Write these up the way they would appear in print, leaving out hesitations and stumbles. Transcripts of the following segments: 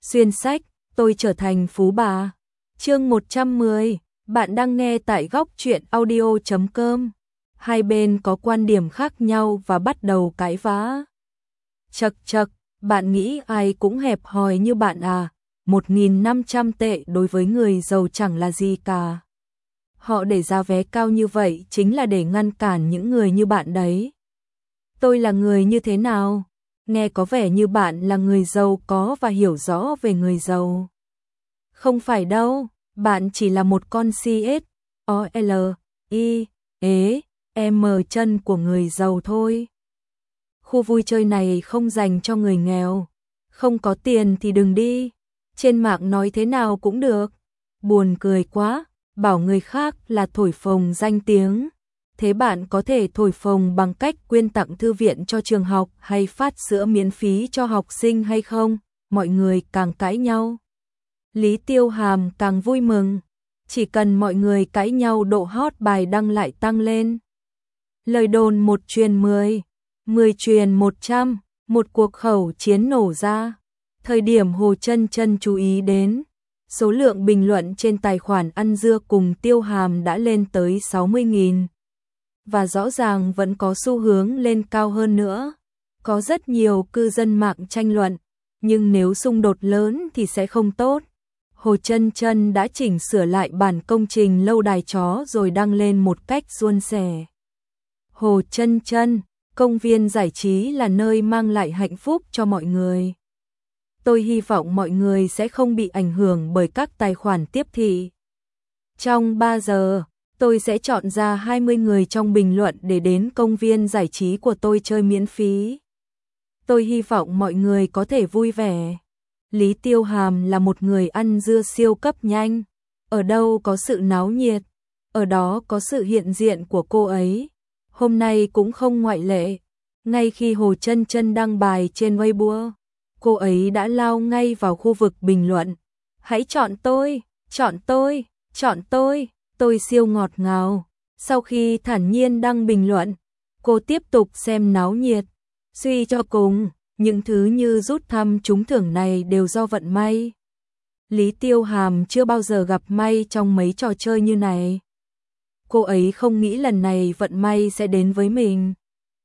Xuyên sách, tôi trở thành phú bà. Chương 110, bạn đang nghe tại góc truyện audio.com. Hai bên có quan điểm khác nhau và bắt đầu cãi vã. Chậc chậc, bạn nghĩ ai cũng hẹp hòi như bạn à? 1.500 tệ đối với người giàu chẳng là gì cả. Họ để giá vé cao như vậy chính là để ngăn cản những người như bạn đấy. Tôi là người như thế nào? Nghe có vẻ như bạn là người giàu có và hiểu rõ về người giàu. Không phải đâu, bạn chỉ là một con CSOLIE-M chân của người giàu thôi. Khu vui chơi này không dành cho người nghèo. Không có tiền thì đừng đi. Trên mạng nói thế nào cũng được. Buồn cười quá, bảo người khác là thổi phồng danh tiếng. Thế bạn có thể thổi phồng bằng cách quyên tặng thư viện cho trường học hay phát sữa miễn phí cho học sinh hay không? Mọi người càng cãi nhau, Lý Tiêu Hàm càng vui mừng. Chỉ cần mọi người cãi nhau độ hot bài đăng lại tăng lên. Lời đồn 1 truyền 10, 10 truyền 100, một cuộc khẩu chiến nổ ra. Thời điểm Hồ Chân Chân chú ý đến, số lượng bình luận trên tài khoản ăn dưa cùng Tiêu Hàm đã lên tới 60.000. Và rõ ràng vẫn có xu hướng lên cao hơn nữa. Có rất nhiều cư dân mạng tranh luận, nhưng nếu xung đột lớn thì sẽ không tốt. Hồ Chân Chân đã chỉnh sửa lại bản công trình lâu đài chó rồi đăng lên một cách suôn sẻ. Hồ Chân Chân, công viên giải trí là nơi mang lại hạnh phúc cho mọi người. Tôi hy vọng mọi người sẽ không bị ảnh hưởng bởi các tài khoản tiếp thị. Trong 3 giờ, tôi sẽ chọn ra 20 người trong bình luận để đến công viên giải trí của tôi chơi miễn phí. Tôi hy vọng mọi người có thể vui vẻ. Lý Tiêu Hàm là một người ăn dưa siêu cấp nhanh. Ở đâu có sự náo nhiệt, ở đó có sự hiện diện của cô ấy. Hôm nay cũng không ngoại lệ. Ngay khi Hồ Chân Chân đăng bài trên Weibo, cô ấy đã lao ngay vào khu vực bình luận. Hãy chọn tôi, chọn tôi, chọn tôi siêu ngọt ngào. Sau khi thản nhiên đăng bình luận, cô tiếp tục xem náo nhiệt. Suy cho cùng, những thứ như rút thăm trúng thưởng này đều do vận may. Lý Tiêu Hàm chưa bao giờ gặp may trong mấy trò chơi như này. Cô ấy không nghĩ lần này vận may sẽ đến với mình.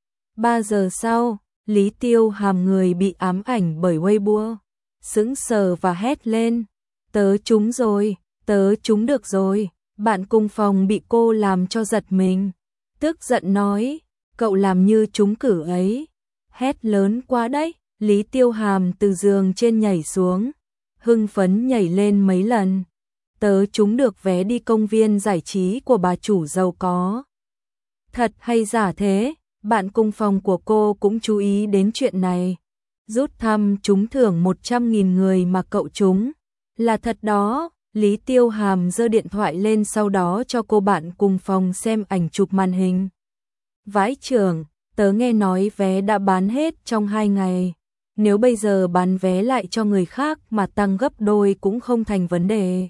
3 giờ sau, Lý Tiêu Hàm người bị ám ảnh bởi Weibo, sững sờ và hét lên. Tớ trúng rồi, tớ trúng được rồi. Bạn cùng phòng bị cô làm cho giật mình. Tức giận nói, cậu làm như trúng cử ấy. Hét lớn quá đấy. Lý Tiêu Hàm từ giường trên nhảy xuống, hưng phấn nhảy lên mấy lần. Tớ trúng được vé đi công viên giải trí của bà chủ giàu có. Thật hay giả thế? Bạn cùng phòng của cô cũng chú ý đến chuyện này. Rút thăm trúng thưởng 100.000 người mà cậu trúng. Là thật đó. Lý Tiêu Hàm giơ điện thoại lên sau đó cho cô bạn cùng phòng xem ảnh chụp màn hình. Vãi chưởng, tớ nghe nói vé đã bán hết trong 2 ngày. Nếu bây giờ bán vé lại cho người khác mà tăng gấp đôi cũng không thành vấn đề.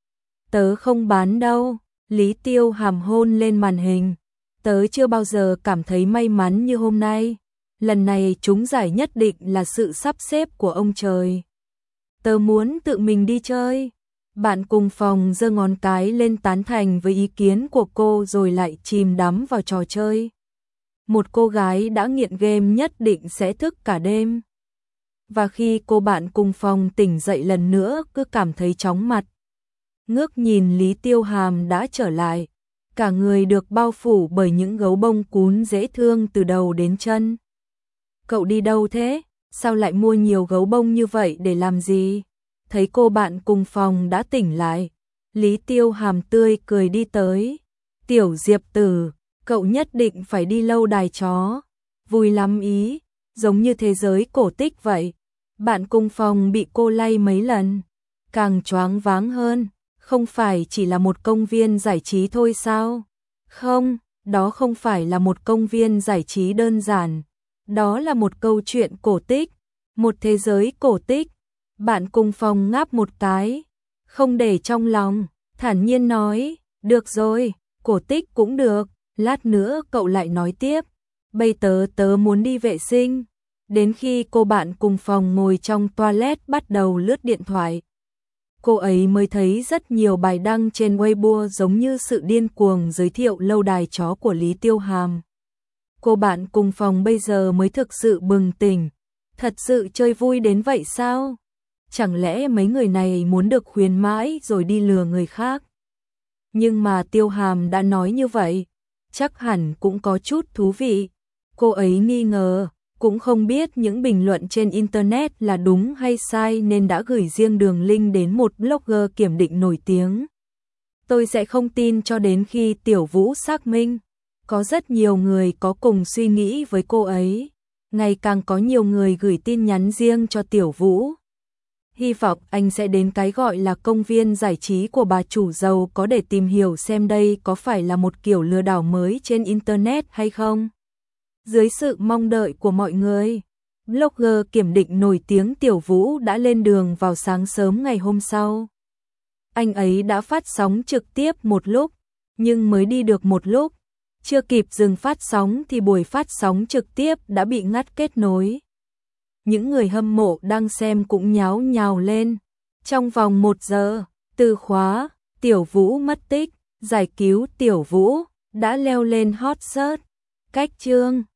Tớ không bán đâu. Lý Tiêu Hàm hôn lên màn hình. Tớ chưa bao giờ cảm thấy may mắn như hôm nay. Lần này trúng giải nhất định là sự sắp xếp của ông trời. Tớ muốn tự mình đi chơi. Bạn cùng phòng giơ ngón cái lên tán thành với ý kiến của cô rồi lại chìm đắm vào trò chơi. Một cô gái đã nghiện game nhất định sẽ thức cả đêm. Và khi cô bạn cùng phòng tỉnh dậy lần nữa cứ cảm thấy chóng mặt. Ngước nhìn Lý Tiêu Hàm đã trở lại. Cả người được bao phủ bởi những gấu bông cún dễ thương từ đầu đến chân. Cậu đi đâu thế? Sao lại mua nhiều gấu bông như vậy để làm gì? Thấy cô bạn cùng phòng đã tỉnh lại, Lý Tiêu Hàm tươi cười đi tới. Tiểu Diệp Tử, cậu nhất định phải đi lâu đài chó. Vui lắm ý, giống như thế giới cổ tích vậy. Bạn cùng phòng bị cô lay mấy lần, càng choáng váng hơn. Không phải chỉ là một công viên giải trí thôi sao? Không, đó không phải là một công viên giải trí đơn giản. Đó là một câu chuyện cổ tích, một thế giới cổ tích. Bạn cùng phòng ngáp một cái, không để trong lòng, thản nhiên nói, được rồi, cổ tích cũng được, lát nữa cậu lại nói tiếp. Bây tớ muốn đi vệ sinh. Đến khi cô bạn cùng phòng ngồi trong toilet bắt đầu lướt điện thoại, cô ấy mới thấy rất nhiều bài đăng trên Weibo giống như sự điên cuồng giới thiệu lâu đài chó của Lý Tiêu Hàm. Cô bạn cùng phòng bây giờ mới thực sự bừng tỉnh, thật sự chơi vui đến vậy sao? Chẳng lẽ mấy người này muốn được khuyến mãi rồi đi lừa người khác? Nhưng mà Tiêu Hàm đã nói như vậy, chắc hẳn cũng có chút thú vị. Cô ấy nghi ngờ, cũng không biết những bình luận trên Internet là đúng hay sai nên đã gửi riêng đường link đến một blogger kiểm định nổi tiếng. Tôi sẽ không tin cho đến khi Tiểu Vũ xác minh. Có rất nhiều người có cùng suy nghĩ với cô ấy. Ngày càng có nhiều người gửi tin nhắn riêng cho Tiểu Vũ. Hy vọng anh sẽ đến cái gọi là công viên giải trí của bà chủ giàu có để tìm hiểu xem đây có phải là một kiểu lừa đảo mới trên Internet hay không. Dưới sự mong đợi của mọi người, blogger kiểm định nổi tiếng Tiểu Vũ đã lên đường vào sáng sớm ngày hôm sau. Anh ấy đã phát sóng trực tiếp một lúc, nhưng mới đi được một lúc, chưa kịp dừng phát sóng thì buổi phát sóng trực tiếp đã bị ngắt kết nối. Những người hâm mộ đang xem cũng nháo nhào lên. Trong vòng 1 giờ, từ khóa Tiểu Vũ mất tích, giải cứu Tiểu Vũ đã leo lên hot search. Cách chương